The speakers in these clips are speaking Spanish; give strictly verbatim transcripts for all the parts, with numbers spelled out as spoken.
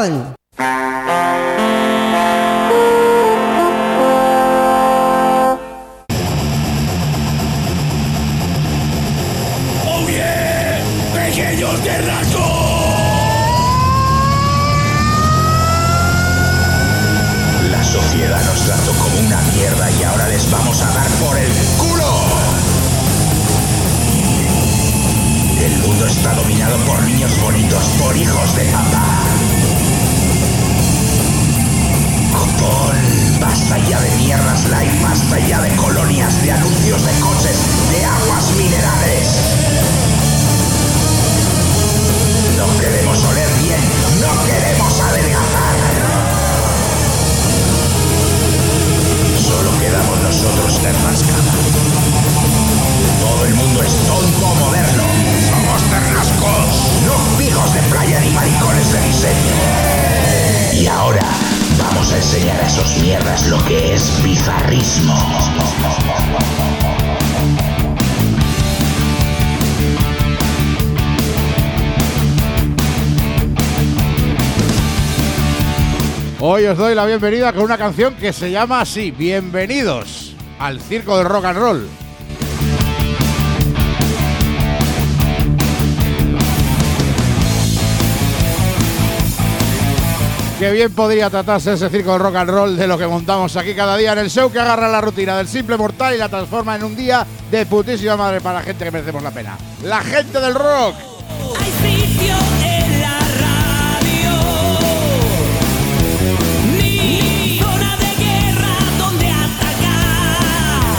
roll. ¡Oh yeah! ¡Pequeños Ternascos! La sociedad nos trató como una mierda y ahora les vamos a dar por el culo. El mundo está dominado por niños bonitos, por hijos de papá. Copón, basta ya de mierdas light, basta ya de colonias, de anuncios de coches, de aguas minerales. No queremos oler bien, no queremos adelgazar. Solo quedamos nosotros, Ternasca. Todo el mundo es tonto moderno. Somos Ternascos, no pijos de playa ni maricones de diseño. Y ahora vamos a enseñar a esos mierdas lo que es bizarrismo. Hoy os doy la bienvenida con una canción que se llama así: Bienvenidos al circo del rock and roll. Qué bien podría tratarse ese circo del rock and roll de lo que montamos aquí cada día en el show, que agarra la rutina del simple mortal y la transforma en un día de putísima madre para la gente que merecemos la pena. La gente del rock. Hay sitio en la radio, mi zona de guerra donde atacar,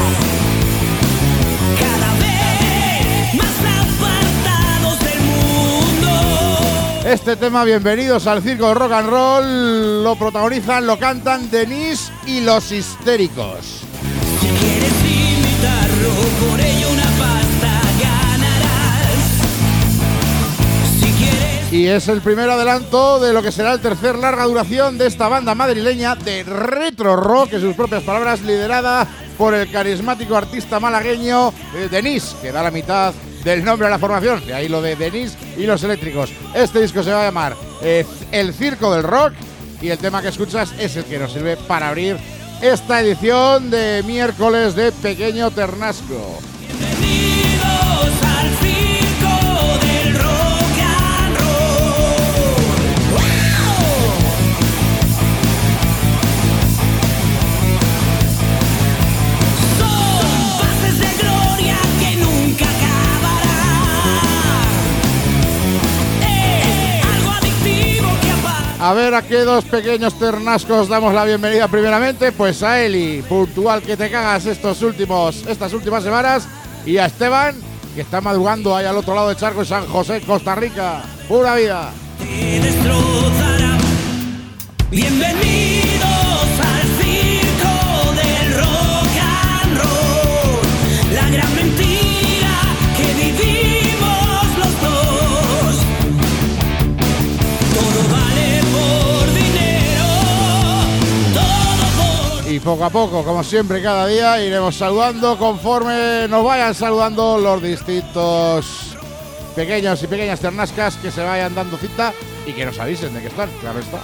cada vez más apartados del mundo. Este tema, Bienvenidos al circo del rock and roll, lo protagonizan, lo cantan Denise y Los Histéricos. Si quieres imitarlo, por ello una pasta ganarás. Si quieres... Y es el primer adelanto de lo que será el tercer larga duración de esta banda madrileña de retro rock, en sus propias palabras, liderada por el carismático artista malagueño eh, Denise, que da la mitad del nombre a la formación, de ahí lo de Denise y Los Eléctricos. Este disco se va a llamar eh, El Circo del Rock y el tema que escuchas es el que nos sirve para abrir esta edición de miércoles de Pequeño Ternasco. Bienvenidos al circo del rock and roll. ¡Wow! Son pases de gloria que nunca acabarán. Es algo adictivo que apaga. A ver a qué dos pequeños ternascos damos la bienvenida primeramente, pues a Eli, puntual que te cagas estos últimos, estas últimas semanas, y a Esteban, que está madrugando ahí al otro lado del charco en San José, Costa Rica. ¡Pura vida! Te destrozarán. Bienvenidos al circo del rock and roll, la gran mentira que vivimos los dos. Todo vale por dinero, todo por... Y poco a poco, como siempre, cada día iremos saludando conforme nos vayan saludando los distintos pequeños y pequeñas ternascas que se vayan dando cita y que nos avisen de que están, claro está.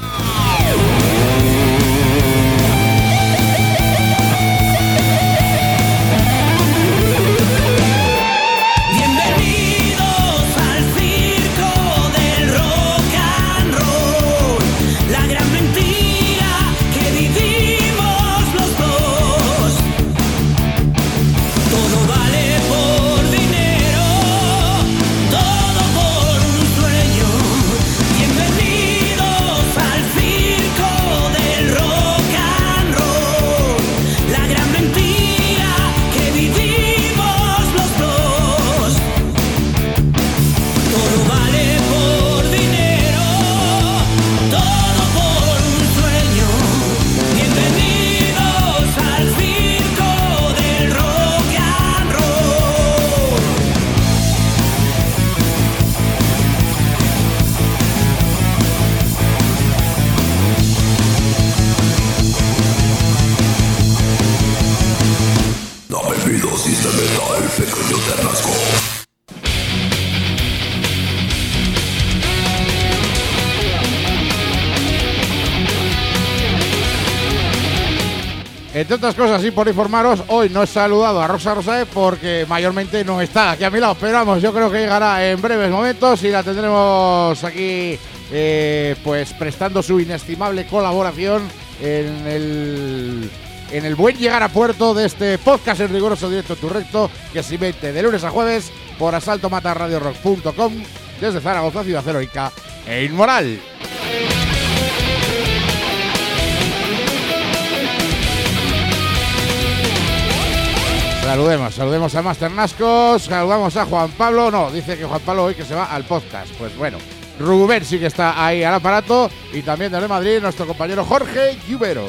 Bienvenidos al circo del rock and roll, la gran mentira que vivimos los dos. Todo vale por dinero, todo por un sueño. Bienvenidos al circo del rock and roll, la gran mentira que vivimos los dos. Todo vale por dinero, todo por un sueño. Bienvenidos al circo del rock and roll. Dame mi dosis de metal, Pequeño Ternasco. Entre otras cosas, y por informaros, hoy no he saludado a Rosa Rosae porque mayormente no está aquí a mi lado. Pero vamos, yo creo que llegará en breves momentos y la tendremos aquí, eh, pues prestando su inestimable colaboración en el, en el buen llegar a puerto de este podcast en riguroso directo tu recto, que se emite de lunes a jueves por asalto mata radio rock punto com desde Zaragoza, ciudad heroica e inmoral. Saludemos, saludemos a Master Nascos, saludamos a Juan Pablo, no, dice que Juan Pablo hoy que se va al podcast, pues bueno, Rubén sí que está ahí al aparato y también desde Madrid nuestro compañero Jorge Lluvero.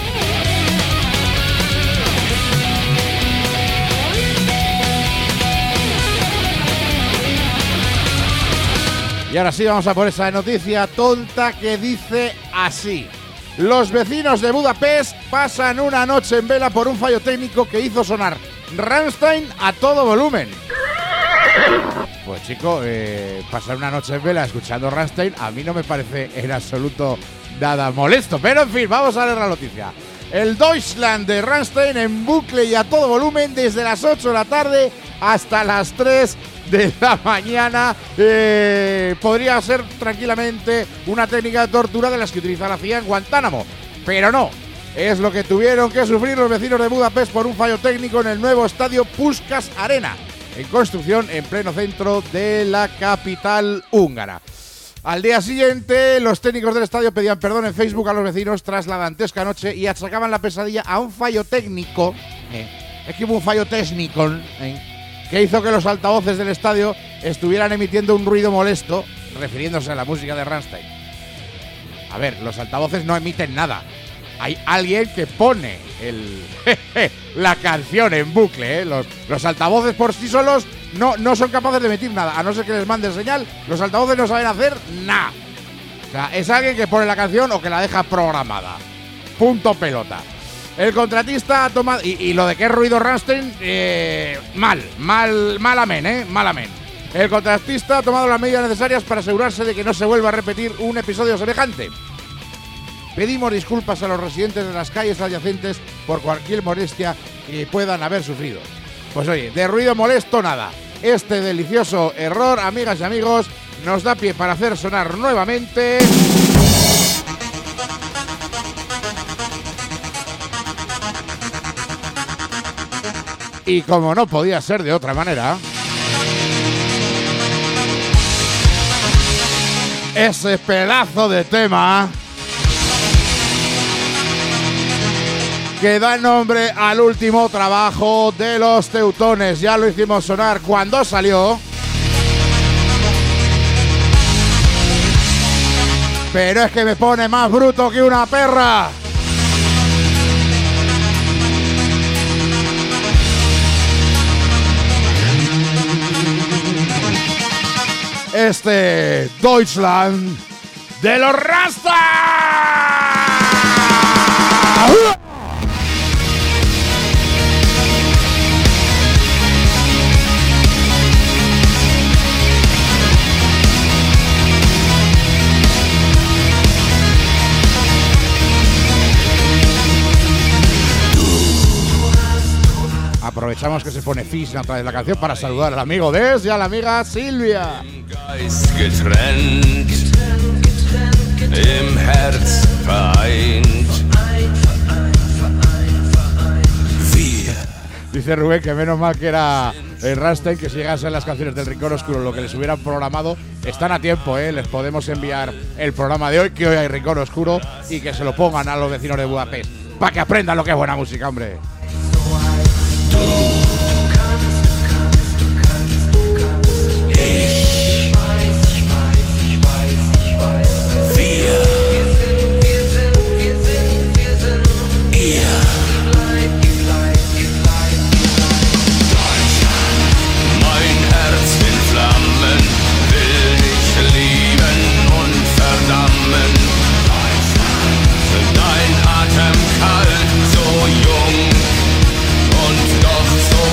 Y ahora sí vamos a por esa noticia tonta que dice así. Los vecinos de Budapest pasan una noche en vela por un fallo técnico que hizo sonar Rammstein a todo volumen. Pues chico, eh, pasar una noche en vela escuchando Rammstein a mí no me parece en absoluto nada molesto. Pero en fin, vamos a leer la noticia. El Deutschland de Rammstein en bucle y a todo volumen desde las ocho de la tarde hasta las tres de la mañana. Eh, podría ser tranquilamente una técnica de tortura de las que utiliza la C I A en Guantánamo, pero no. Es lo que tuvieron que sufrir los vecinos de Budapest por un fallo técnico en el nuevo estadio Puskás Arena, en construcción en pleno centro de la capital húngara. Al día siguiente, los técnicos del estadio pedían perdón en Facebook a los vecinos tras la dantesca noche y achacaban la pesadilla a un fallo técnico. Eh, es que hubo un fallo técnico, eh, que hizo que los altavoces del estadio estuvieran emitiendo un ruido molesto, refiriéndose a la música de Rammstein. A ver, los altavoces no emiten nada. Hay alguien que pone el la canción en bucle, ¿eh? Los, los altavoces por sí solos no, no son capaces de emitir nada, a no ser que les manden señal. Los altavoces no saben hacer nada. O sea, es alguien que pone la canción o que la deja programada. Punto pelota. El contratista ha tomado... Y, y lo de que es ruido Rammstein, eh, mal, mal, mal amén, ¿eh? Mal amén. El contratista ha tomado las medidas necesarias para asegurarse de que no se vuelva a repetir un episodio semejante. Pedimos disculpas a los residentes de las calles adyacentes por cualquier molestia que puedan haber sufrido. Pues oye, de ruido molesto nada. Este delicioso error, amigas y amigos, nos da pie para hacer sonar nuevamente... Y como no podía ser de otra manera, ese pedazo de tema que da nombre al último trabajo de los Teutones. Ya lo hicimos sonar cuando salió, pero es que me pone más bruto que una perra. Este Deutschland de los Rasta. Aprovechamos que se pone Fish a través de la canción para saludar al amigo Des y a la amiga Silvia. Getrennt, im Herz vereint. Dice Rubén que menos mal que era el Rammstein, que si llegasen las canciones del Rincón Oscuro, lo que les hubieran programado, están a tiempo, ¿eh? Les podemos enviar el programa de hoy, que hoy hay Rincón Oscuro, y que se lo pongan a los vecinos de Budapest, para que aprendan lo que es buena música, hombre. Dein Atem kalt, so jung und doch so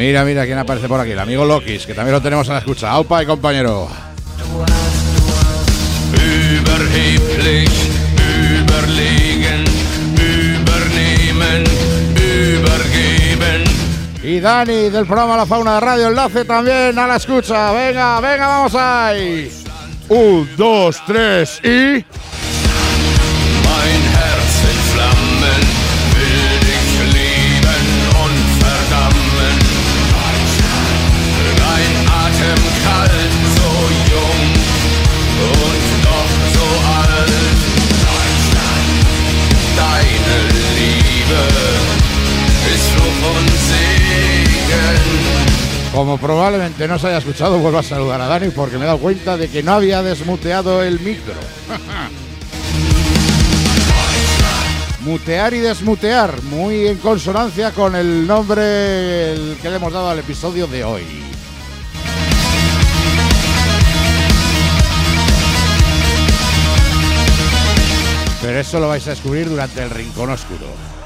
Mira, mira quién aparece por aquí, el amigo Lokis, que también lo tenemos en la escucha. Aupa y compañero. Überheblich, überlegen, übernehmen, übergeben. Y Dani del programa La Fauna de Radio Enlace también a la escucha. Venga, venga, vamos ahí. Un, dos, tres y... Mein Herz in Flammen, will dich lieben und verdammen. Dein Atem kalt, so jung und doch so alt. Deine Liebe ist Fluch und Segen. Como probablemente no se haya escuchado, vuelvo a saludar a Dani porque me he dado cuenta de que no había desmuteado el micro. Mutear y desmutear, muy en consonancia con el nombre el que le hemos dado al episodio de hoy. Pero eso lo vais a descubrir durante el Rincón Oscuro.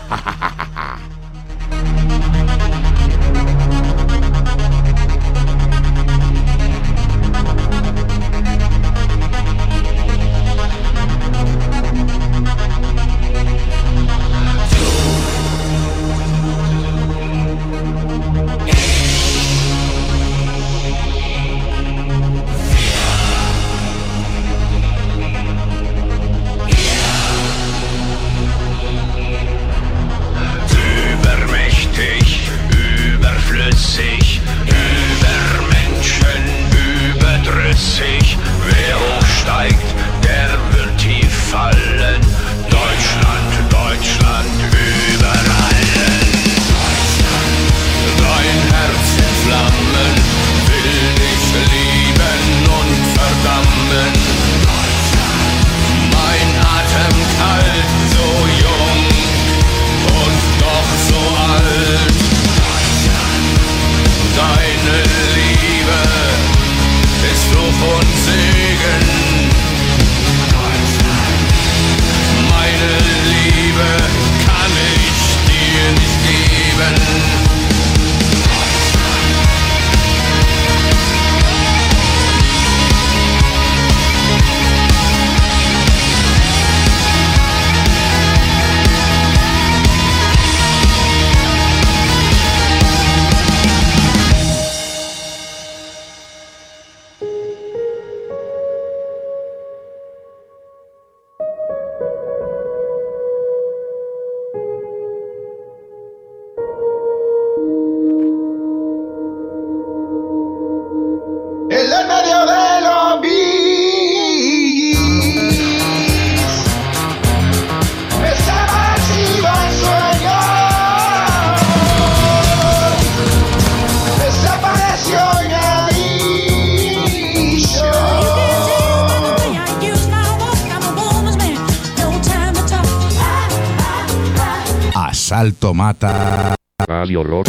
Asalto mata. Radio Rock.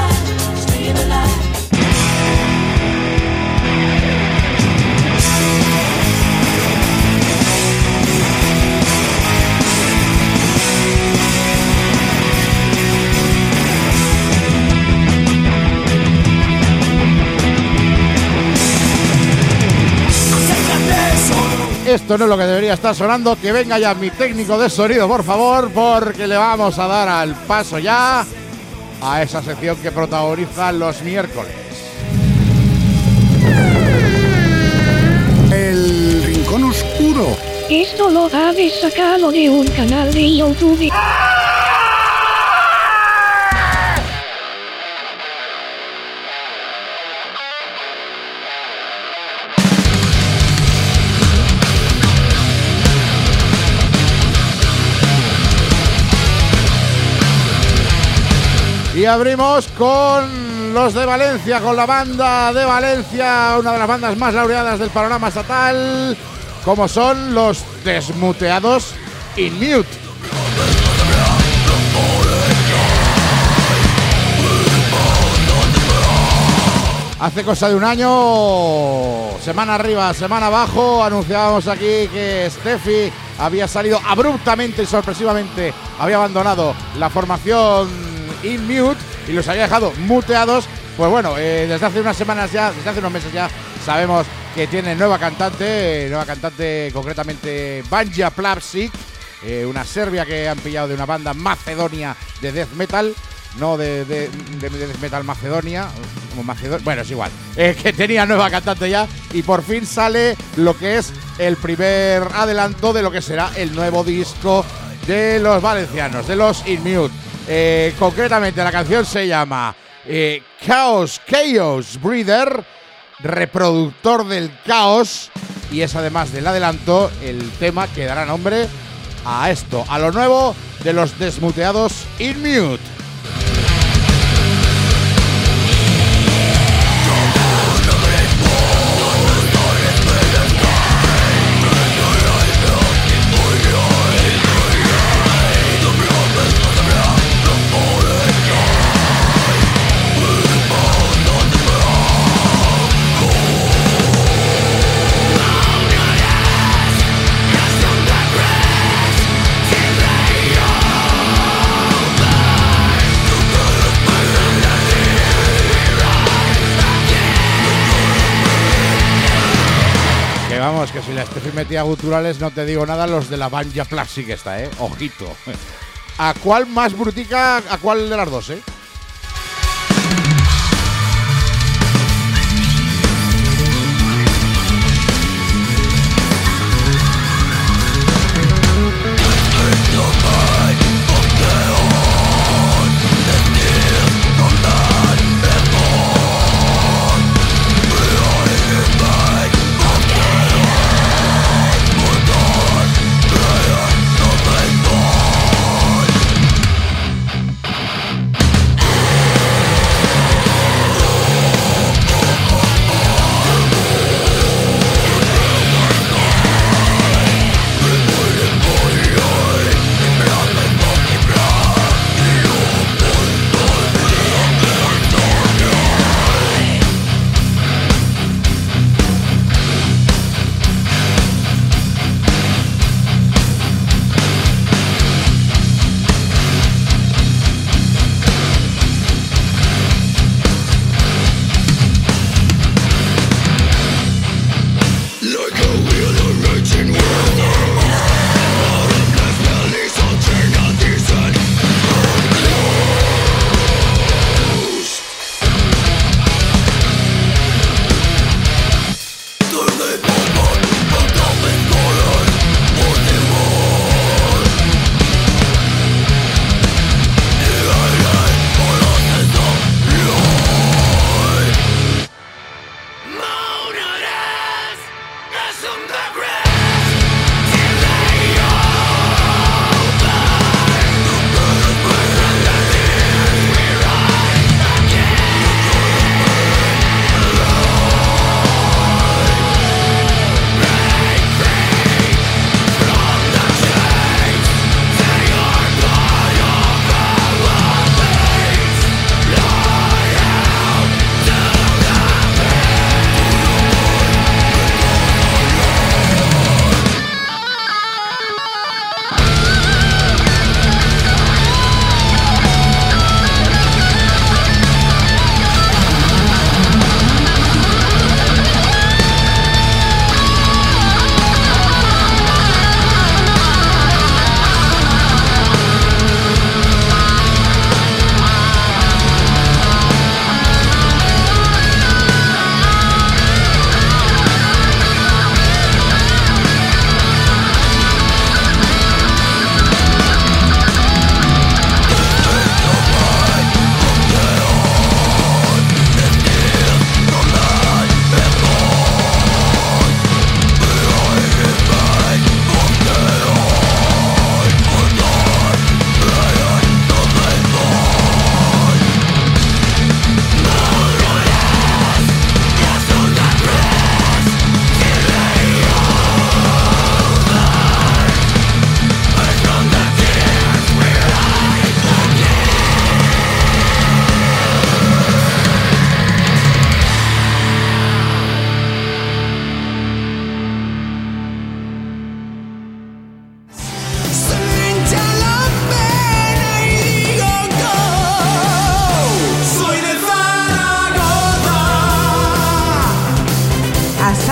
Esto no es lo que debería estar sonando. Que venga ya mi técnico de sonido, por favor, porque le vamos a dar al paso ya a esa sección que protagoniza los miércoles. El Rincón Oscuro. Esto lo habéis sacado de un canal de YouTube. Y abrimos con los de Valencia, con la banda de Valencia, una de las bandas más laureadas del panorama estatal, como son los Desmuteados In Mute. Hace cosa de un año, semana arriba, semana abajo, anunciábamos aquí que Steffi había salido abruptamente y sorpresivamente, había abandonado la formación In Mute y los había dejado muteados Pues bueno, eh, desde hace unas semanas ya, desde hace unos meses ya, sabemos que tiene nueva cantante, eh, nueva cantante concretamente Banja Plavšić, eh, una serbia que han pillado de una banda macedonia de death metal, no de, de, de, de death metal Macedonia, como Macedon- bueno, es igual, eh, que tenía nueva cantante ya y por fin sale lo que es el primer adelanto de lo que será el nuevo disco de los valencianos, de los In Mute. Eh, concretamente la canción se llama eh, Chaos, Chaos Breeder, reproductor del caos, y es además del adelanto el tema que dará nombre a esto, a lo nuevo de los desmuteados In Mute. Vamos, que si la estoy metida guturales no te digo nada, los de la Banja Plavšić esta, eh, ojito. ¿A cuál más brutica, a cuál de las dos, eh?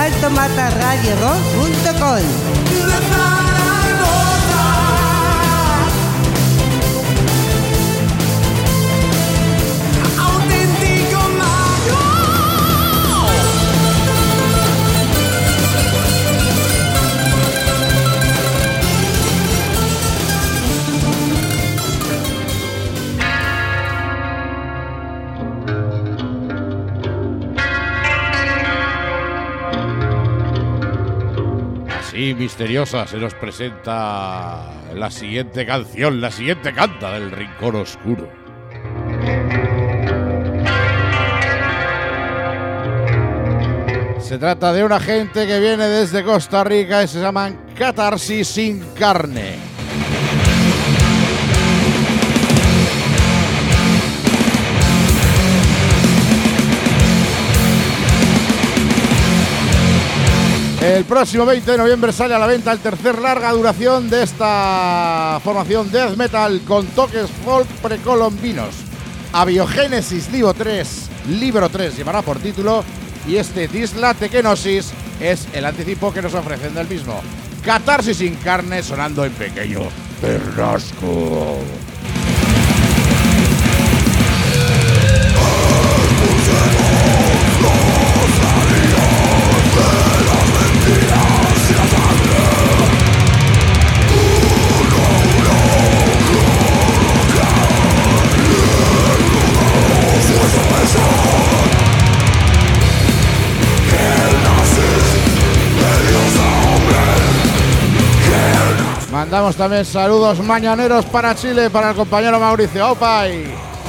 asalto mata radio rock punto com. Y misteriosa se nos presenta la siguiente canción, la siguiente canta del Rincón Oscuro. Se trata de una gente que viene desde Costa Rica y se llaman Catarsis Sin Carne. El próximo veinte de noviembre sale a la venta el tercer larga duración de esta formación death metal con toques folk precolombinos. Abiogénesis Libro tres, Libro tres llevará por título, y este Dislate Kenosis es el anticipo que nos ofrecen del mismo. Catarsis Sin Carne sonando en pequeño Ternasco. Mandamos también saludos mañaneros para Chile, para el compañero Mauricio Opay.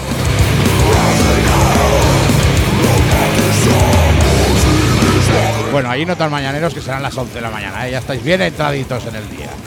Bueno, ahí no tan mañaneros, que serán las once de la mañana, ¿eh? Ya estáis bien entraditos en el día.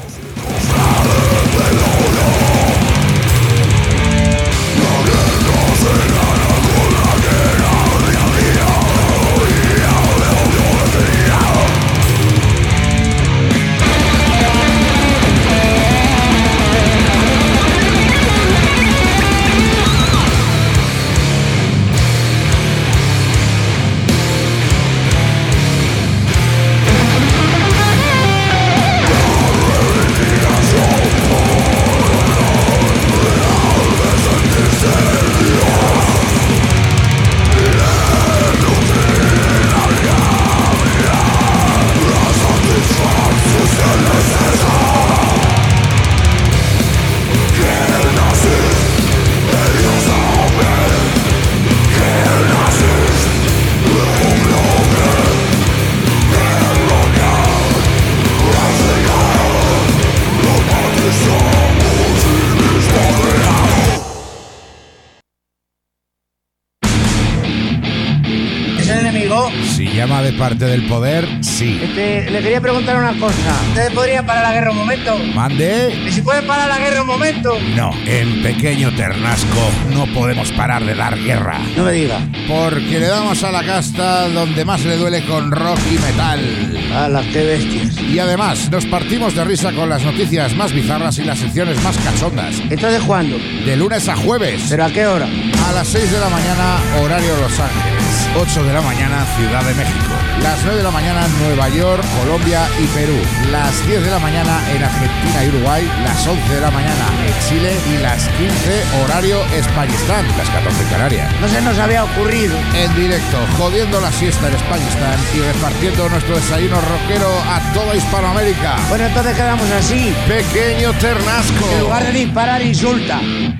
Si llama de parte del poder, sí. Este, le quería preguntar una cosa. ¿Ustedes podrían parar la guerra un momento? ¿Mande? ¿Y si pueden parar la guerra un momento? No, en Pequeño Ternasco no podemos parar de dar guerra. No me diga. Porque le damos a la casta donde más le duele con rock y metal. ¡Hala, qué bestias! Y además nos partimos de risa con las noticias más bizarras y las secciones más cachondas. ¿Entonces cuándo? De lunes a jueves. ¿Pero a qué hora? A las seis de la mañana, horario Los Ángeles. ocho de la mañana, Ciudad de México. Las nueve de la mañana, Nueva York, Colombia y Perú. Las diez de la mañana en Argentina y Uruguay. Las once de la mañana en Chile. Y las quince, horario Españistán. Las catorce en Canarias. No se nos había ocurrido. En directo, jodiendo la siesta en Españistán y repartiendo nuestro desayuno rockero a toda Hispanoamérica. Bueno, entonces quedamos así. Pequeño Ternasco. En lugar de disparar, insulta.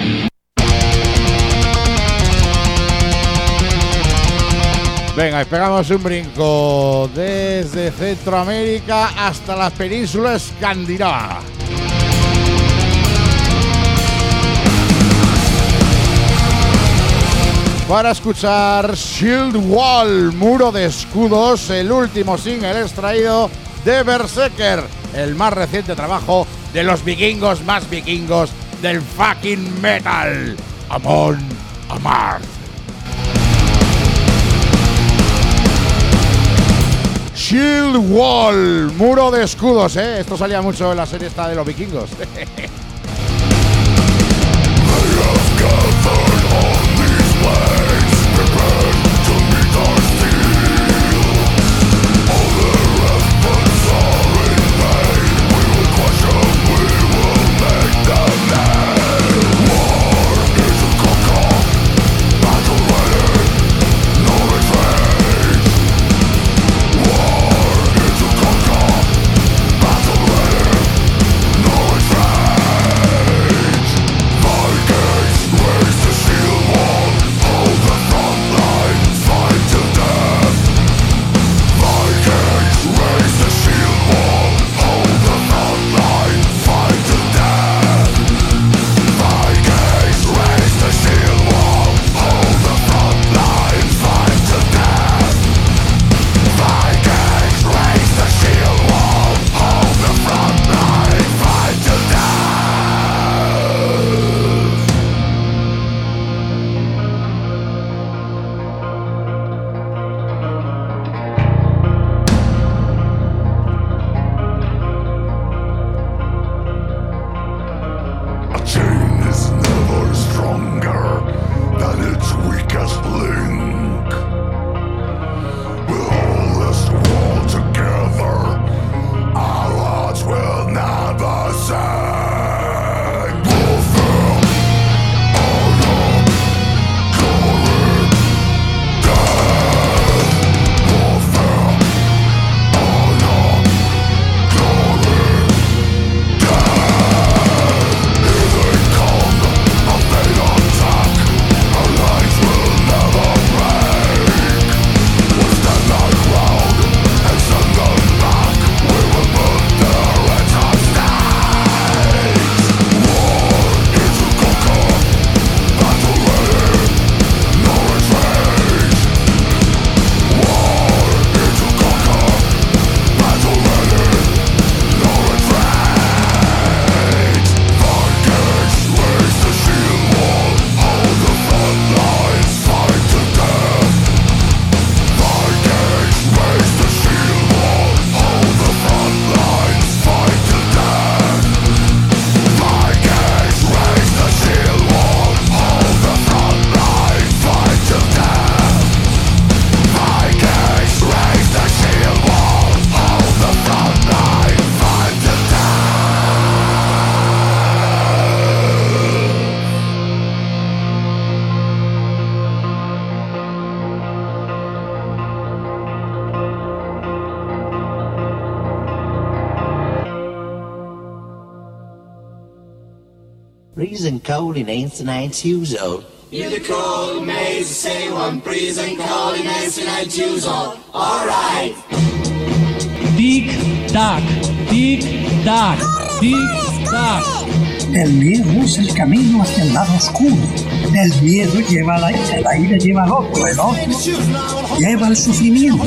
Venga, y pegamos un brinco desde Centroamérica hasta la península escandinava. Para escuchar Shield Wall, Muro de Escudos, el último single extraído de Berserker, el más reciente trabajo de los vikingos más vikingos del fucking metal, Amon Amarth. Shield Wall, Muro de Escudos, ¿eh? Esto salía mucho en la serie esta de los vikingos. All Freezing cold in eighty-nine years old. You're the cold maze, say one freezing cold in eighty-nine years old. Alright. Tic tac, tic tac, tic tac. El miedo es el camino hacia el lado oscuro. El miedo lleva al aire, el aire lleva al otro, el otro lleva al sufrimiento.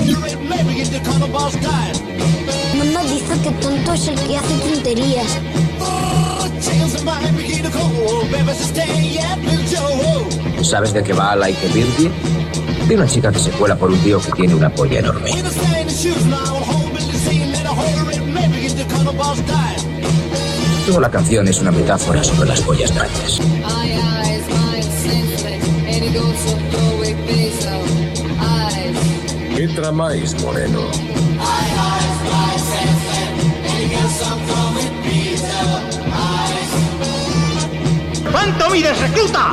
Mamá dice que tonto es el que hace tonterías. ¿Sabes de qué va Like a Virgin? De una chica que se cuela por un tío que tiene una polla enorme. Toda la canción es una metáfora sobre las pollas grandes. ¿Qué tramáis, moreno? ¿Cuánto mides, recluta?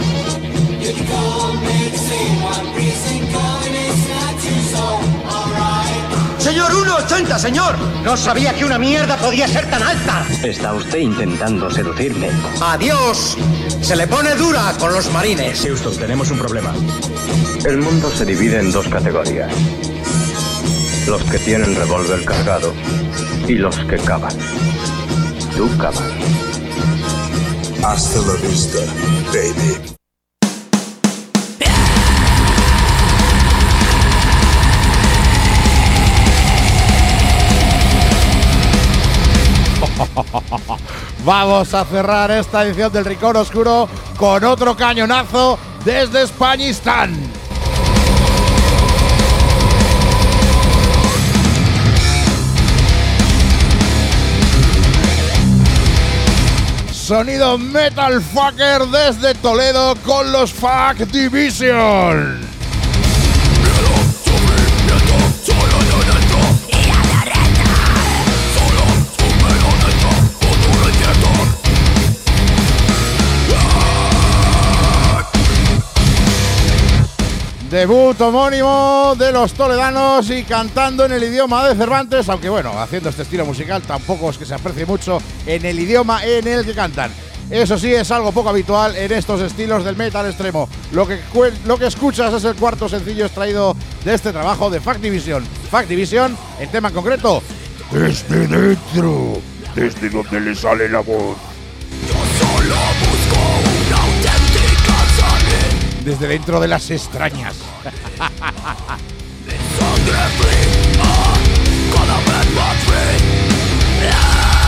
Señor, uno ochenta, señor. No sabía que una mierda podía ser tan alta. Está usted intentando seducirme. Adiós. Se le pone dura con los marines. Houston, tenemos un problema. El mundo se divide en dos categorías. Los que tienen revólver cargado y los que cavan. Tú cavas. Hasta la vista, baby. Vamos a cerrar esta edición del Rincón Oscuro con otro cañonazo desde Españistán. Sonido Metal Fucker desde Toledo con los Fuck Division. Debut homónimo de los toledanos y cantando en el idioma de Cervantes, aunque bueno, haciendo este estilo musical tampoco es que se aprecie mucho en el idioma en el que cantan. Eso sí, es algo poco habitual en estos estilos del metal extremo. Lo que, lo que escuchas es el cuarto sencillo extraído de este trabajo de Fuck Division. Fuck Division, el tema en concreto, desde dentro, desde donde le sale la voz. Yo solo busco una auténtica salida. Desde dentro de las extrañas. De sangre fría, cada vez más fría.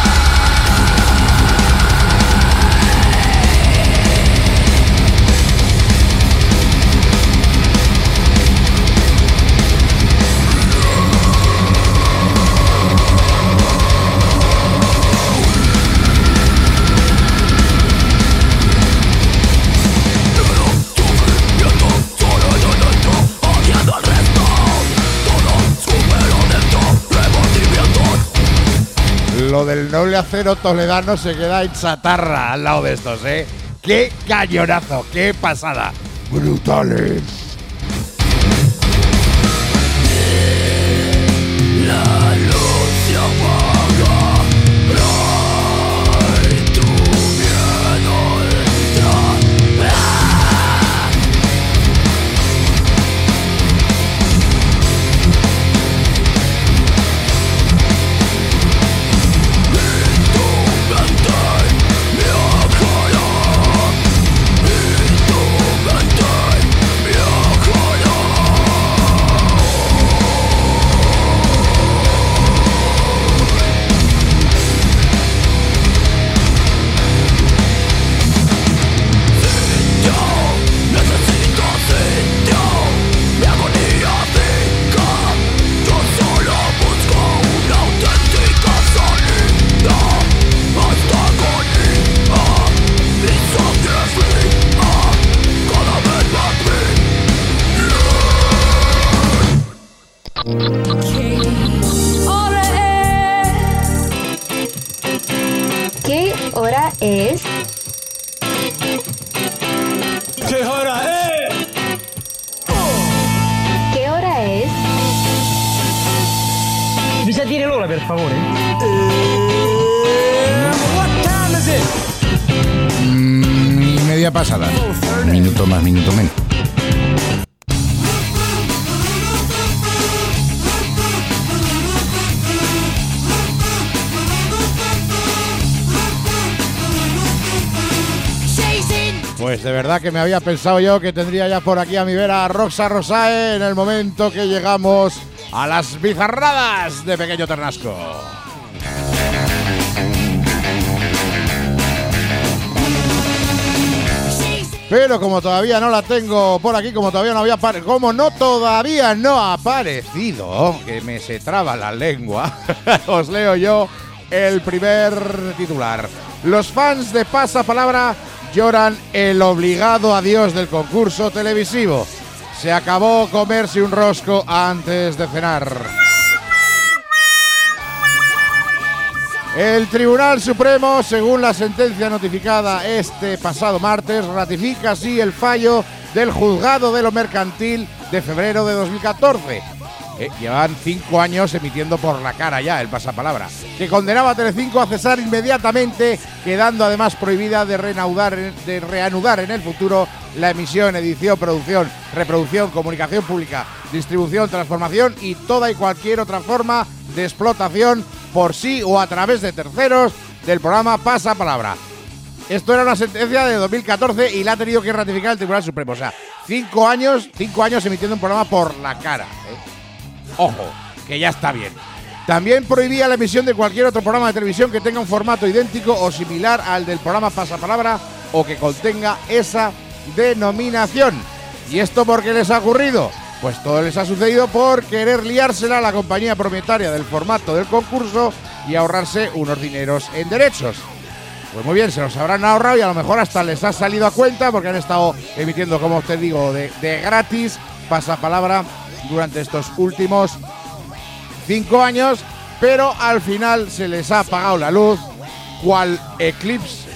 Lo del noble acero toledano se queda en chatarra al lado de estos, ¿eh? ¡Qué cañonazo! ¡Qué pasada! ¡Brutales! La luz se apaga, ay, tu miedo entra. ¡Ah! ¿Qué hora es? ¿Qué hora es? ¿Qué hora es? Mi sa dire l'ora, per favore? What time is it? Mm. media pasada. Minuto más, minuto menos. Pues de verdad que me había pensado yo que tendría ya por aquí a mi vera a Roxa Rosae en el momento que llegamos a las bizarradas de Pequeño Ternasco. Pero como todavía no la tengo por aquí, como todavía no había apare- como no todavía no ha aparecido, que me se traba la lengua, os leo yo el primer titular. Los fans de Pasapalabra lloran el obligado adiós del concurso televisivo. Se acabó comerse un rosco antes de cenar. El Tribunal Supremo, según la sentencia notificada este pasado martes, ratifica así el fallo del Juzgado de lo Mercantil de febrero de dos mil catorce. Eh, llevan cinco años emitiendo por la cara ya el Pasapalabra, que condenaba a Telecinco a cesar inmediatamente, quedando además prohibida de reanudar, de reanudar en el futuro la emisión, edición, producción, reproducción, comunicación pública, distribución, transformación y toda y cualquier otra forma de explotación por sí o a través de terceros del programa Pasapalabra. Esto era una sentencia de dos mil catorce y la ha tenido que ratificar el Tribunal Supremo. O sea, cinco años, cinco años emitiendo un programa por la cara, ¿eh? Ojo, que ya está bien. También prohibía la emisión de cualquier otro programa de televisión que tenga un formato idéntico o similar al del programa Pasapalabra o que contenga esa denominación. ¿Y esto por qué les ha ocurrido? Pues todo les ha sucedido por querer liársela a la compañía propietaria del formato del concurso y ahorrarse unos dineros en derechos. Pues muy bien, se los habrán ahorrado y a lo mejor hasta les ha salido a cuenta porque han estado emitiendo, como os digo, de, de gratis Pasapalabra durante estos últimos cinco años, pero al final se les ha apagado la luz, cual eclipse.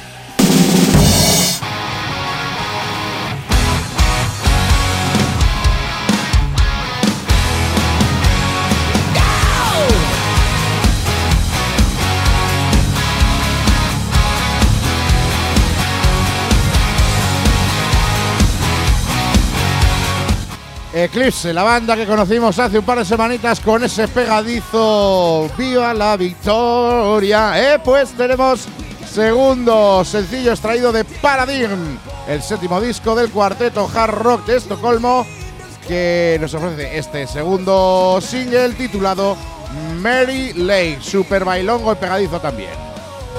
Eclipse, la banda que conocimos hace un par de semanitas con ese pegadizo Viva la Victoria. Eh, pues tenemos segundo sencillo extraído de Paradigm, el séptimo disco del cuarteto hard rock de Estocolmo, que nos ofrece este segundo single titulado Mary Lake, super bailongo y pegadizo también.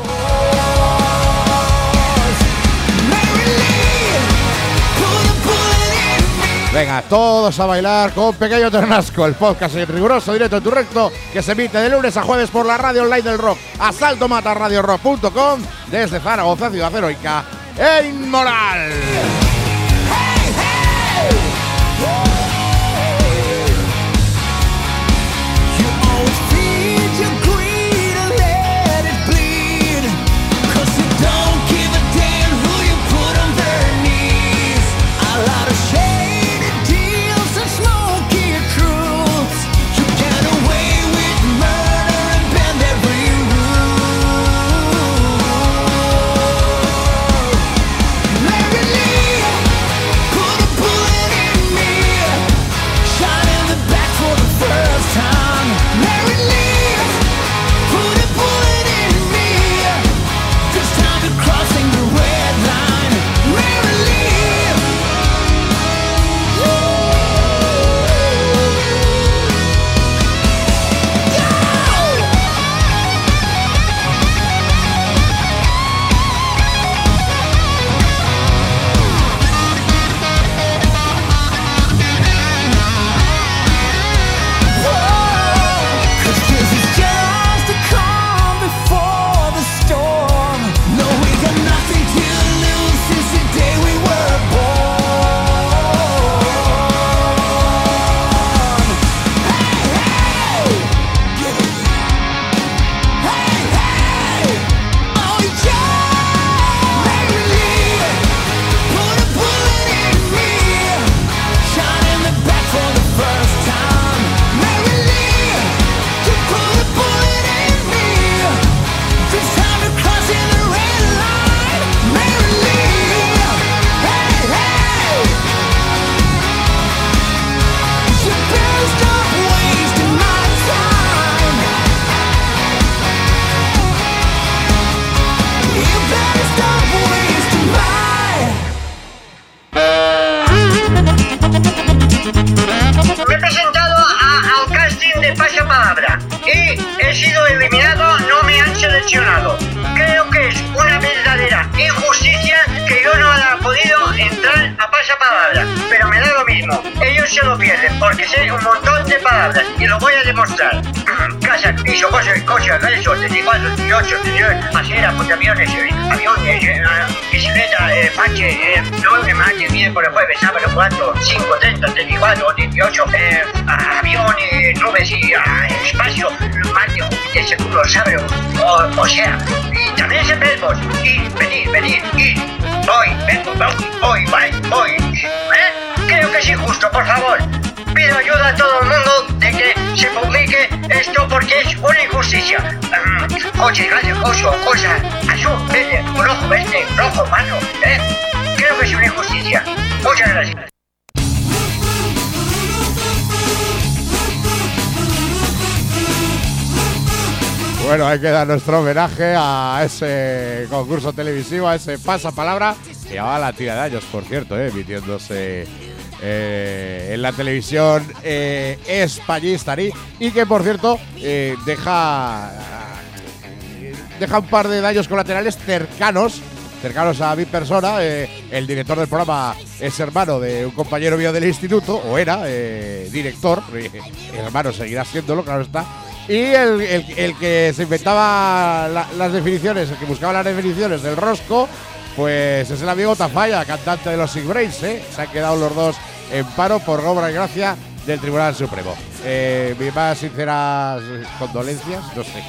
Venga, todos a bailar con Pequeño Ternasco, el podcast en riguroso directo en tu recto que se emite de lunes a jueves por la radio online del rock, asalto mata radio rock punto com, desde Zaragoza, ciudad heroica e inmoral. Hey, hey. Mary Lee! el pasapalabra y he sido eliminado, no me han seleccionado. Creo que es una verdadera injusticia que yo no haya podido entrar a pasapalabra, pero me da lo mismo. Ellos se lo pierden porque sé un montón de palabras y lo voy a demostrar. Casa, piso, cosas, cosas, eso, treinta y cuatro, treinta y ocho, treinta y nueve, acera, aviones, aviones, eh, bicicleta, eh, pache, eh, lunes, martes, miércoles, jueves, sábado, cuatro, cinco, treinta, treinta y cuatro, treinta y ocho, eh, aviones, nubes y ah, espacio, martes, Júpiter, Saturno, sábado, o, o sea, y también se verbos, ir, venir, venir, ir, voy, vengo, voy, voy, voy, voy, ¿eh? Creo que es injusto, por favor. Pido ayuda a todo el mundo de que se publique esto porque es una injusticia. Um, coche, gallo, coso, cosa, azul, verde, rojo, verde, rojo, mano, ¿eh? Creo que es una injusticia. Muchas gracias. Bueno, hay que dar nuestro homenaje a ese concurso televisivo, a ese pasapalabra que llevaba la tira de años, por cierto, eh, emitiéndose eh, en la televisión eh, españistaní y que, por cierto, eh, deja, deja un par de daños colaterales cercanos, cercanos a mi persona. Eh, el director del programa es hermano de un compañero mío del instituto, o era eh, director, eh, hermano seguirá siéndolo, claro está. Y el, el, el que se inventaba la, las definiciones, el que buscaba las definiciones del rosco, pues es el amigo Tafalla, cantante de los Sick Brains, ¿eh? Se han quedado los dos en paro por obra y gracia del Tribunal Supremo. Eh, mis más sinceras condolencias, no sé.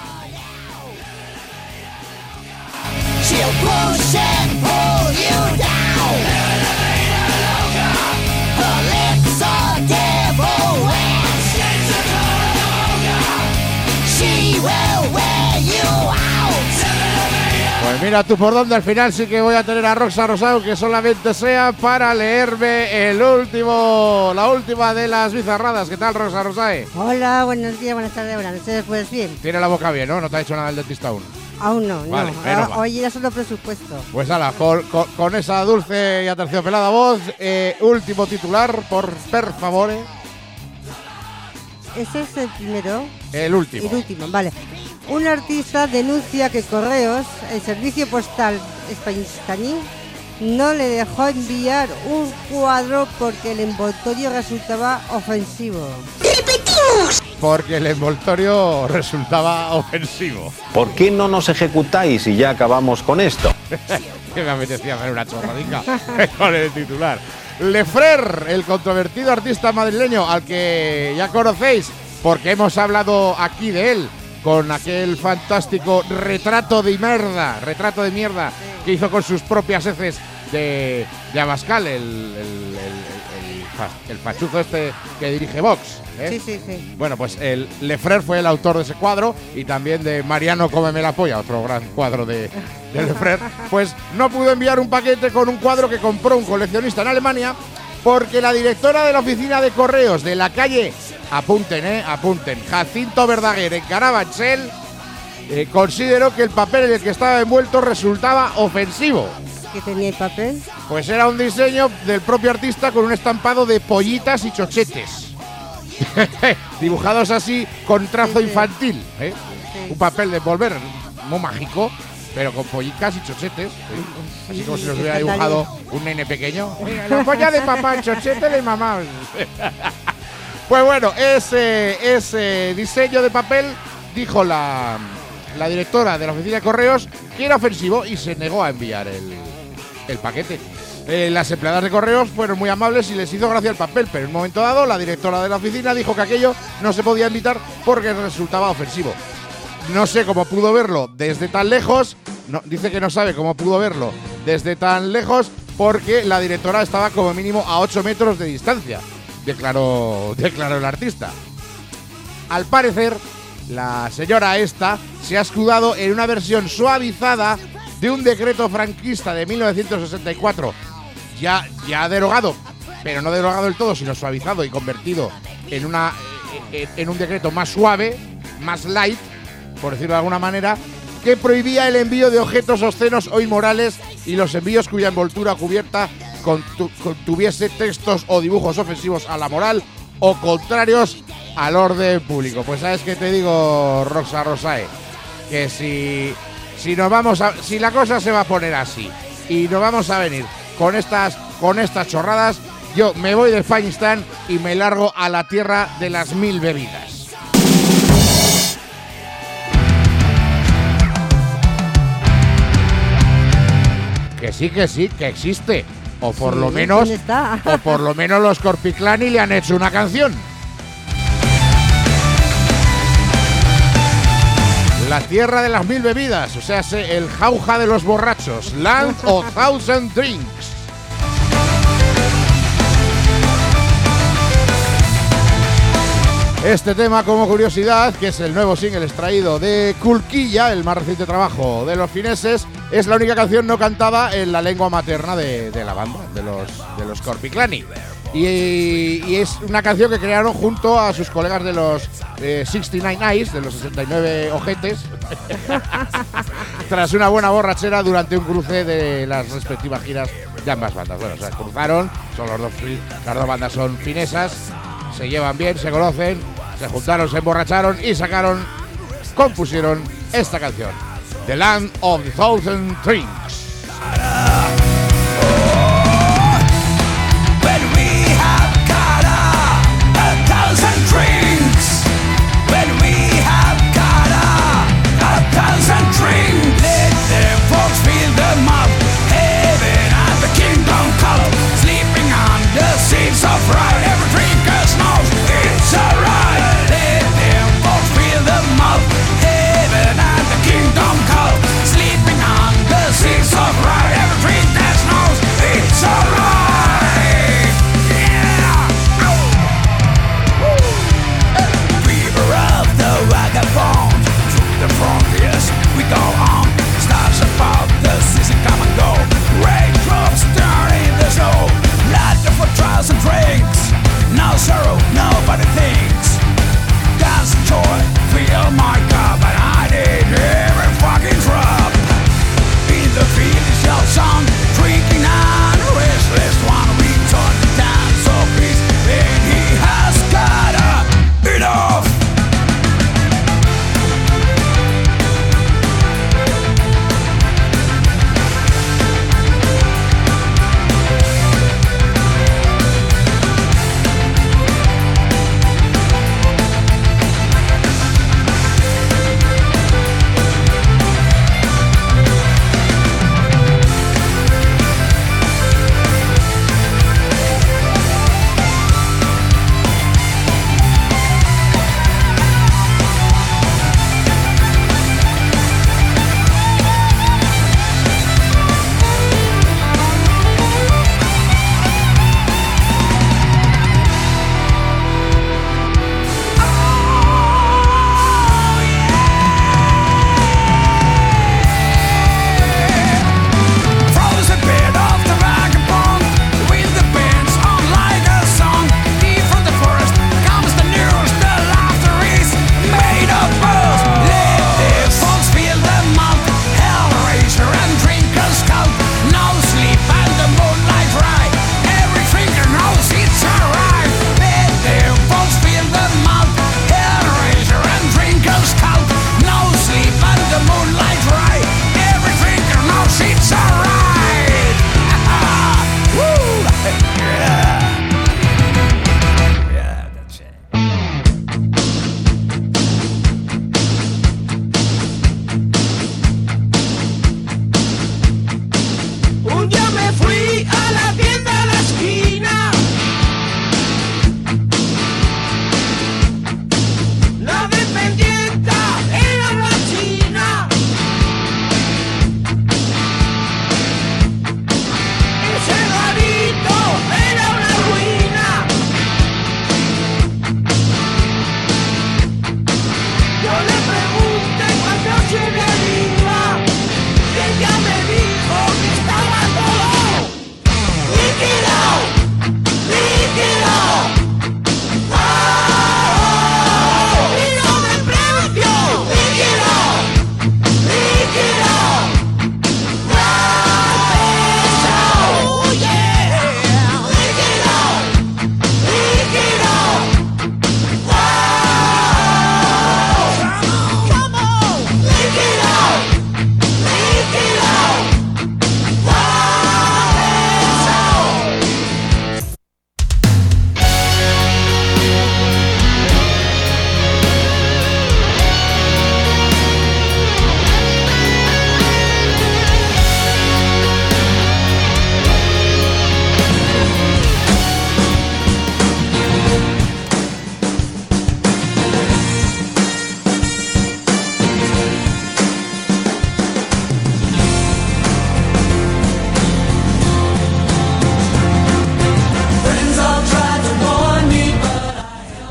Pues mira tú por dónde, al final sí que voy a tener a Roxa Rosado, que solamente sea para leerme el último, la última de las bizarradas. ¿Qué tal, Roxa Rosae? Hola, buenos días, buenas tardes, buenas noches, pues bien. Tiene la boca bien, ¿no? No te ha dicho nada el dentista aún. Aún no, vale, no. Oye, ya solo presupuesto. Pues ala, con, con, con esa dulce y aterciopelada voz, eh, último titular, por per favore. ¿Ese es el primero? El último. El último, vale. Un artista denuncia que Correos, el servicio postal españistaní, no le dejó enviar un cuadro porque el envoltorio resultaba ofensivo. ¡Repetimos! Porque el envoltorio resultaba ofensivo. ¿Por qué no nos ejecutáis y ya acabamos con esto? Que me apetecía hacer una chorradica con el titular. Lefrer, el controvertido artista madrileño al que ya conocéis porque hemos hablado aquí de él con aquel fantástico retrato de mierda, retrato de mierda que hizo con sus propias heces de, de Abascal, el, el, el, el, el fachuzo este que dirige Vox. ¿eh? Sí, sí, sí. Bueno, pues el Lefrer fue el autor de ese cuadro y también de Mariano Cómeme la polla, otro gran cuadro de, de Lefrer. Pues no pudo enviar un paquete con un cuadro que compró un coleccionista en Alemania porque la directora de la oficina de correos de la calle, apunten, eh, apunten, Jacinto Verdaguer, en Carabanchel, eh, consideró que el papel en el que estaba envuelto resultaba ofensivo. ¿Qué tenía el papel? Pues era un diseño del propio artista con un estampado de pollitas y chochetes. Dibujados así con trazo sí, sí. infantil. ¿eh? Sí. Un papel de envolver muy mágico, pero con pollitas y chochetes. ¿eh? Así como si nos hubiera dibujado un nene pequeño. Mira, la polla de papá, el chochete de mamá. Pues bueno, ese, ese diseño de papel, dijo la, la directora de la oficina de correos, que era ofensivo y se negó a enviar el, el paquete. Eh, las empleadas de correos fueron muy amables y les hizo gracia el papel, pero en un momento dado la directora de la oficina dijo que aquello no se podía enviar porque resultaba ofensivo. No sé cómo pudo verlo desde tan lejos, no, dice que no sabe cómo pudo verlo desde tan lejos porque la directora estaba como mínimo a ocho metros de distancia. Declaró, declaró el artista. Al parecer, la señora esta se ha escudado en una versión suavizada de un decreto franquista de mil novecientos sesenta y cuatro, ya, ya derogado, pero no derogado del todo, sino suavizado y convertido en, una, en, en un decreto más suave, más light, por decirlo de alguna manera, que prohibía el envío de objetos obscenos o inmorales y los envíos cuya envoltura cubierta contuviese textos o dibujos ofensivos a la moral o contrarios al orden público. Pues sabes que te digo, Roxa Rosae, que si, si nos vamos a, si la cosa se va a poner así y nos vamos a venir con estas, con estas chorradas, yo me voy de Afganistán y me largo a la tierra de las mil bebidas. Que sí, que sí, que existe. O por Sí, lo menos, ¿dónde está? o por lo menos los Corpiclani le han hecho una canción. La tierra de las mil bebidas, o sea, el jauja de los borrachos, Land of Thousand Drinks. Este tema, como curiosidad, que es el nuevo single extraído de Kulquilla, el más reciente trabajo de los fineses, es la única canción no cantada en la lengua materna de, de la banda, de los, de los Corpiclani. Y, y es una canción que crearon junto a sus colegas de los eh, sesenta y nueve Eyes, de los sesenta y nueve ojetes, tras una buena borrachera durante un cruce de las respectivas giras de ambas bandas. Bueno, se cruzaron, son los dos, las dos bandas son finesas, se llevan bien, se conocen, se juntaron, se emborracharon y sacaron, compusieron esta canción, The Land of the Thousand Drinks. Sleeping on the sea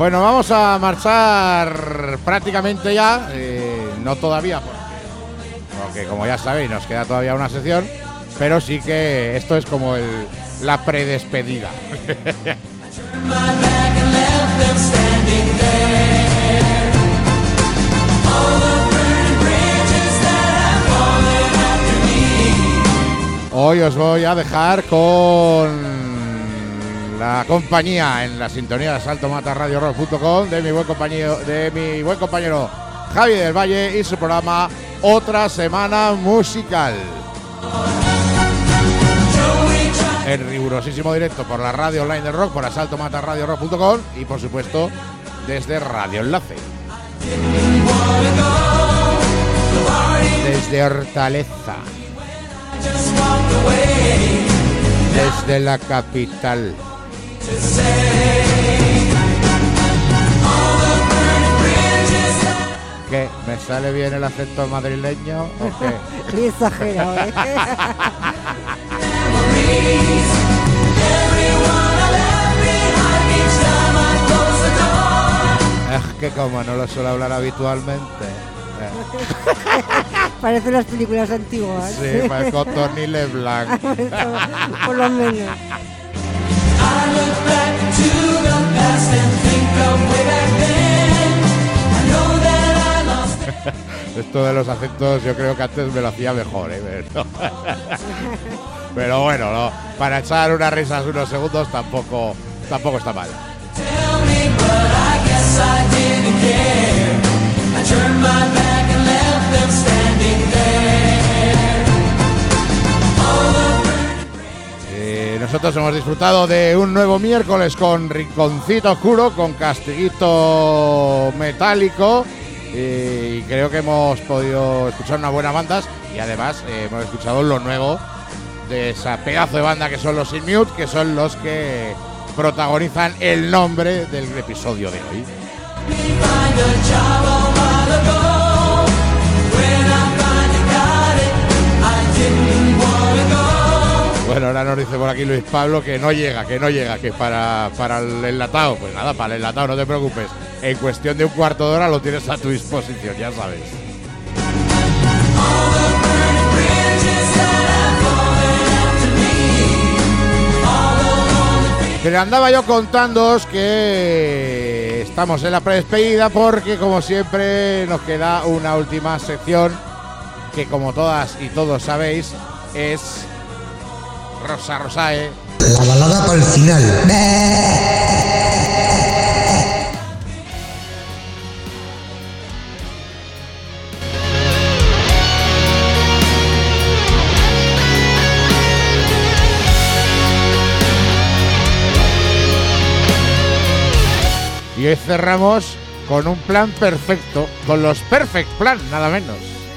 Bueno, vamos a marchar prácticamente ya, eh, no todavía, porque, porque como ya sabéis nos queda todavía una sección, pero sí que esto es como el, la predespedida. Hoy os voy a dejar con la compañía en la sintonía de salto mata radio rock punto com de mi buen compañero de mi buen compañero Javi del Valle y su programa Otra Semana Musical. En rigurosísimo directo por la radio online de rock, por asalto mata radio rock punto com y por supuesto desde Radio Enlace. Desde Hortaleza. Desde la capital. ¿Qué? ¿Me sale bien el acento madrileño o qué? Qué exagerado, ¿eh? Es que como no lo suelo hablar habitualmente. Eh. Parecen las películas antiguas. Sí, parezco Tony LeBlanc. Por lo menos. Esto de los acentos yo creo que antes me lo hacía mejor, ¿eh? Pero, pero bueno, no, para echar unas risas unos segundos tampoco, tampoco está mal. Eh, nosotros hemos disfrutado de un nuevo miércoles con Rinconcito Oscuro, con Castiguito Metálico, eh, y creo que hemos podido escuchar unas buenas bandas y además eh, hemos escuchado lo nuevo de esa pedazo de banda que son los In Mute, que son los que protagonizan el nombre del episodio de hoy. Bueno, ahora nos dice por aquí Luis Pablo que no llega, que no llega, que para, para el enlatado, pues nada, para el enlatado no te preocupes, en cuestión de un cuarto de hora lo tienes a tu disposición, ya sabes. Pero andaba yo contándoos que estamos en la predespedida porque como siempre nos queda una última sección que como todas y todos sabéis es Rosa Rosae. La balada para el final. Y hoy cerramos con un plan perfecto, con los Perfect Plan, nada menos.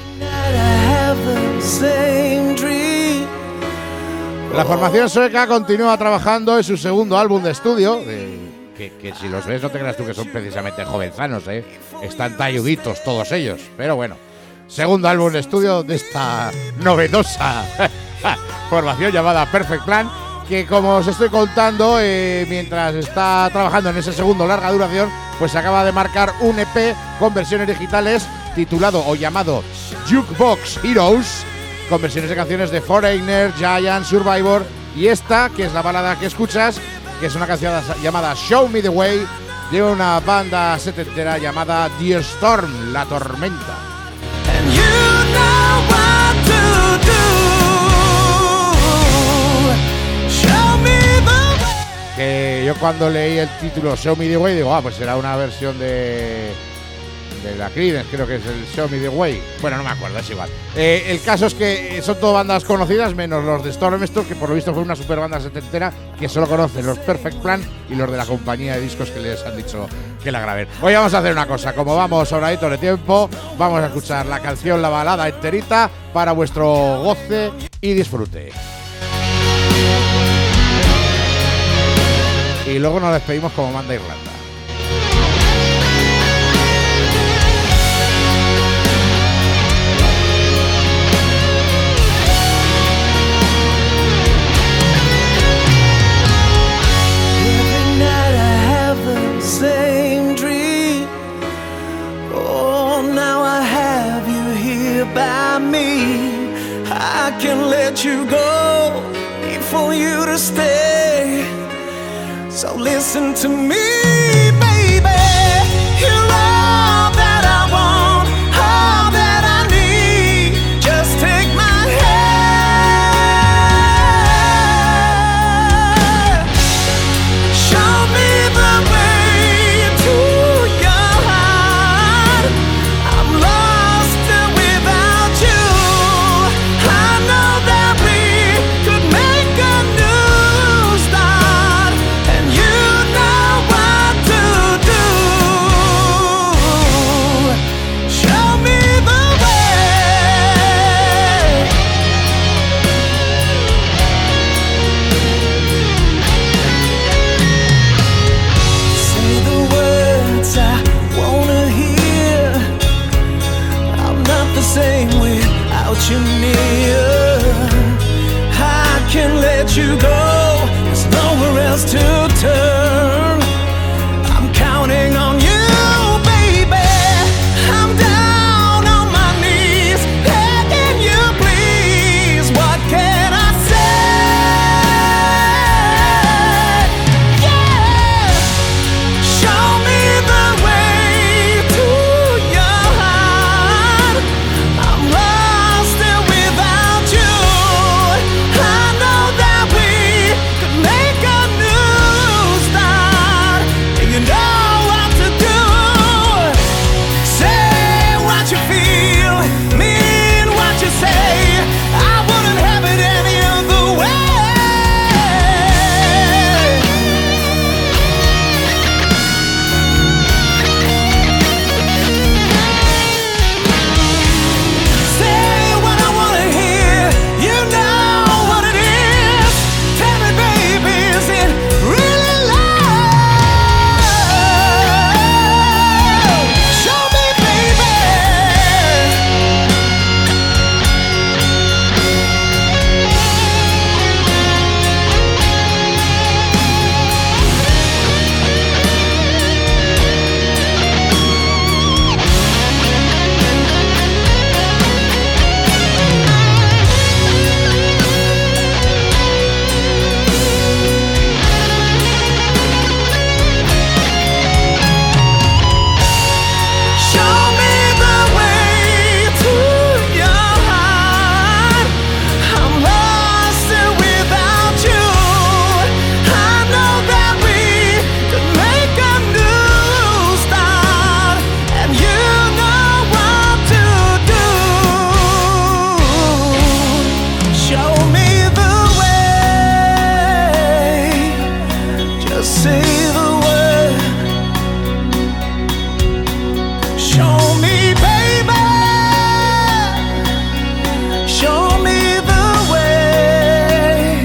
La formación sueca continúa trabajando en su segundo álbum de estudio, eh, que, que si los ves no te creas tú que son precisamente jovenzanos, eh. Están talluditos todos ellos, pero bueno. Segundo álbum de estudio de esta novedosa formación llamada Perfect Plan, que como os estoy contando, eh, mientras está trabajando en ese segundo larga duración, pues se acaba de marcar un E P con versiones digitales titulado o llamado Jukebox Heroes, con versiones de canciones de Foreigner, Giant, Survivor y esta, que es la balada que escuchas, que es una canción llamada Show Me The Way, de una banda setentera llamada The Storm, La Tormenta. And you know what to do. Show me the way. Que yo cuando leí el título Show Me The Way digo, ah, pues será una versión de... de la Creedence, creo que es el Show Me The Way. Bueno, no me acuerdo, es igual. Eh, el caso es que son todas bandas conocidas, menos los de Stormstorm, que por lo visto fue una super banda setentera que solo conocen los Perfect Plan y los de la compañía de discos que les han dicho que la graben. Hoy vamos a hacer una cosa, como vamos sobradito de tiempo, vamos a escuchar la canción, la balada enterita, para vuestro goce y disfrute. Y luego nos despedimos como manda Irlanda. Same I can let you go, need for you to stay. So listen to me, baby. You're all that I want, all that I need. Just take my hand. Show me the way to your heart. I'm lost without you. I know that we could make a new start, and you know what to do. Show me the way. Say the words I wanna hear. I'm not the same without you near. I can let you go, there's nowhere else to turn. I'm counting on you, baby. I'm down on my knees, begging you, please. What can I say? Yeah. Show me the way to your heart. I'm lost without you. I know that we could make a new start. You know what to do. Say what you feel, mean what you say. I wouldn't have it any other way. Say what I wanna hear. You know what it is. Tell me, baby, is it really love? Show me, baby. Show me the way to your heart. I'm lost without you. I know that we could make a new start, and you know what to do. Show me the way. Just say the word. Show me, baby. Show me the way.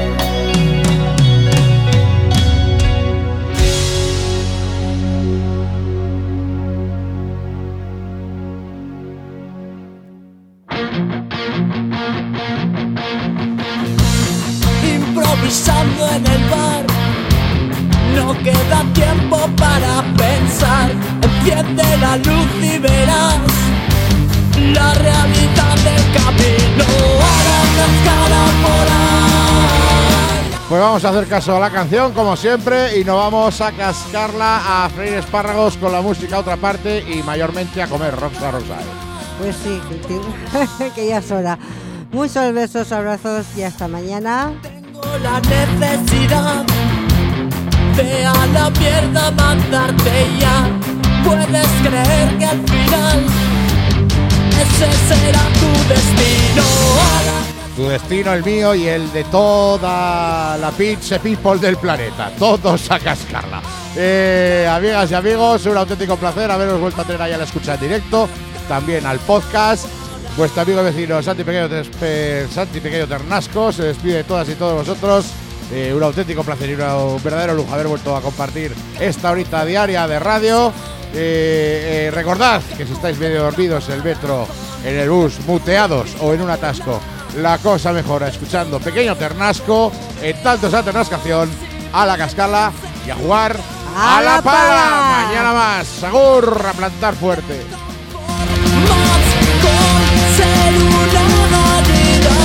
Improvisando en el bar, no queda tiempo para pensar. Enciende la luz y verás la realidad del camino. Ahora cascara por ahí. Pues vamos a hacer caso a la canción, como siempre, y nos vamos a cascarla, a freír espárragos con la música a otra parte y mayormente a comer Rockstar Rockstar. Pues sí, que, que ya es hora. Muchos besos, abrazos y hasta mañana. Tengo la necesidad de a la mierda mandarte ya. Puedes creer que al final ese será tu destino. Ahora Tu destino, el mío y el de toda la pizza people del planeta. Todos a cascarla. Eh, amigas y amigos, un auténtico placer haberos vuelto a tener ahí a la escucha en directo. También al podcast. Vuestro amigo y vecino Santi Pequeño, Ter- Santi Pequeño Ternasco se despide de todas y todos vosotros. Eh, un auténtico placer y un verdadero lujo haber vuelto a compartir esta horita diaria de radio. Eh, eh, recordad que si estáis medio dormidos en el metro, en el bus, muteados o en un atasco, la cosa mejora escuchando Pequeño Ternasco en tanto esa ternascación, a la cascala y a jugar a, a la, la pala. pala. Mañana más, Sagur, a plantar fuerte. ser una vanidad.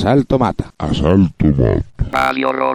Asalto Mata. Asalto Mata. Radio Rock.